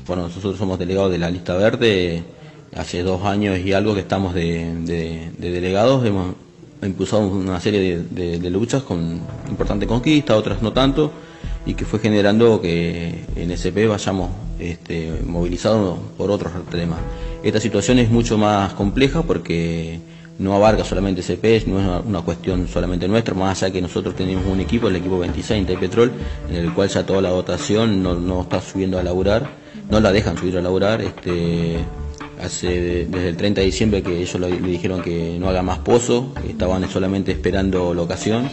bueno, nosotros somos delegados de la lista verde, hace 2 años y algo que estamos de delegados, hemos impulsado una serie de luchas con importante conquista, otras no tanto, y que fue generando que en SP vayamos movilizados por otros temas. Esta situación es mucho más compleja porque no abarca solamente SP, no es una cuestión solamente nuestra, más allá que nosotros tenemos un equipo, el equipo 26 de Petrol, en el cual ya toda la dotación no está subiendo a laburar, no la dejan subir a laburar, desde el 30 de diciembre que ellos le dijeron que no haga más pozo, estaban solamente esperando locación,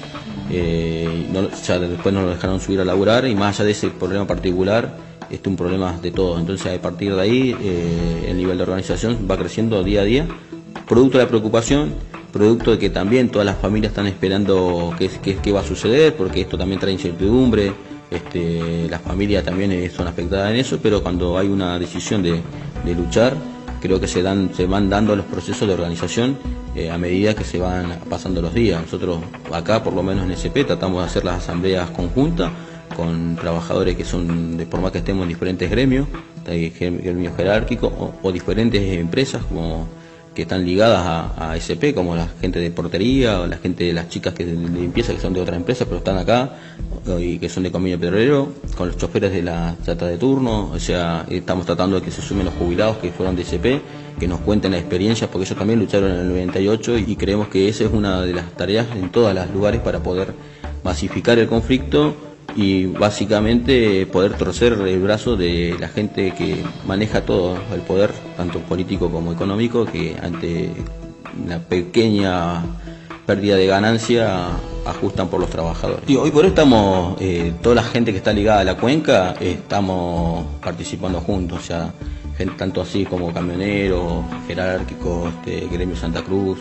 ya después no lo dejaron subir a laburar, y más allá de ese problema particular, es un problema de todos. Entonces a partir de ahí el nivel de organización va creciendo día a día, producto de la preocupación, producto de que también todas las familias están esperando qué va a suceder, porque esto también trae incertidumbre, las familias también son afectadas en eso, pero cuando hay una decisión de luchar, creo que se van dando los procesos de organización a medida que se van pasando los días. Nosotros acá, por lo menos en SP, tratamos de hacer las asambleas conjuntas con trabajadores que son, por más que estemos en diferentes gremios jerárquicos o diferentes empresas como que están ligadas a SP, como la gente de portería o la gente de las chicas de limpieza que son de otras empresas pero están acá y que son de convenio petrolero, con los choferes de la trata de turno. O sea, estamos tratando de que se sumen los jubilados que fueron de SP, que nos cuenten la experiencia, porque ellos también lucharon en el 98 y creemos que esa es una de las tareas en todos los lugares para poder masificar el conflicto y básicamente poder torcer el brazo de la gente que maneja todo el poder, tanto político como económico, que ante una pequeña pérdida de ganancia ajustan por los trabajadores. Y hoy por hoy estamos, toda la gente que está ligada a la cuenca, estamos participando juntos, o sea, gente tanto así como camioneros, jerárquicos, Gremio Santa Cruz,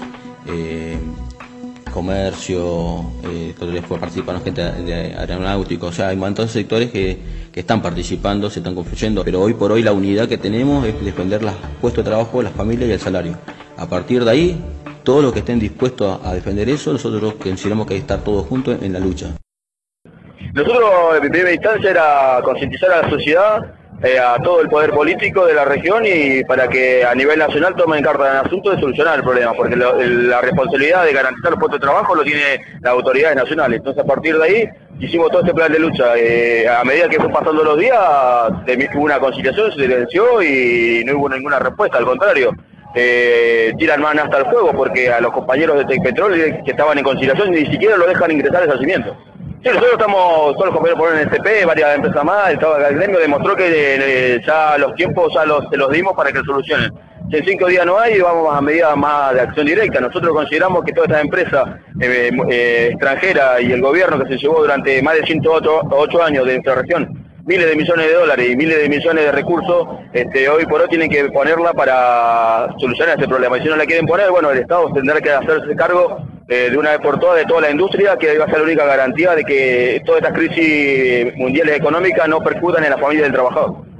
comercio, después participan gente de aeronáutico, o sea, hay un montón de sectores que están participando, se están confluyendo, pero hoy por hoy la unidad que tenemos es defender los puestos de trabajo, las familias y el salario. A partir de ahí, todos los que estén dispuestos a defender eso, nosotros consideramos que hay que estar todos juntos en la lucha. Nosotros, en primera instancia, era concientizar a la sociedad, a todo el poder político de la región, y para que a nivel nacional tomen carta en el asunto de solucionar el problema, porque la responsabilidad de garantizar los puestos de trabajo lo tiene las autoridades nacionales. Entonces, a partir de ahí hicimos todo este plan de lucha. A medida que fue pasando los días, hubo una conciliación, se silenció y no hubo ninguna respuesta, al contrario. Tiran más hasta el fuego, porque a los compañeros de Tecpetrol que estaban en conciliación ni siquiera lo dejan ingresar al yacimiento. Sí, nosotros estamos, todos los compañeros ponen SP, varias empresas más, el gremio demostró que ya los tiempos se los dimos para que solucionen. Si en 5 días no hay, vamos a medidas más de acción directa. Nosotros consideramos que todas estas empresas extranjeras y el gobierno que se llevó durante más de 108 años de nuestra región miles de millones de dólares y miles de millones de recursos, hoy por hoy tienen que ponerla para solucionar este problema. Y si no la quieren poner, bueno, el Estado tendrá que hacerse cargo de una vez por todas de toda la industria, que va a ser la única garantía de que todas estas crisis mundiales económicas no percutan en la familia del trabajador.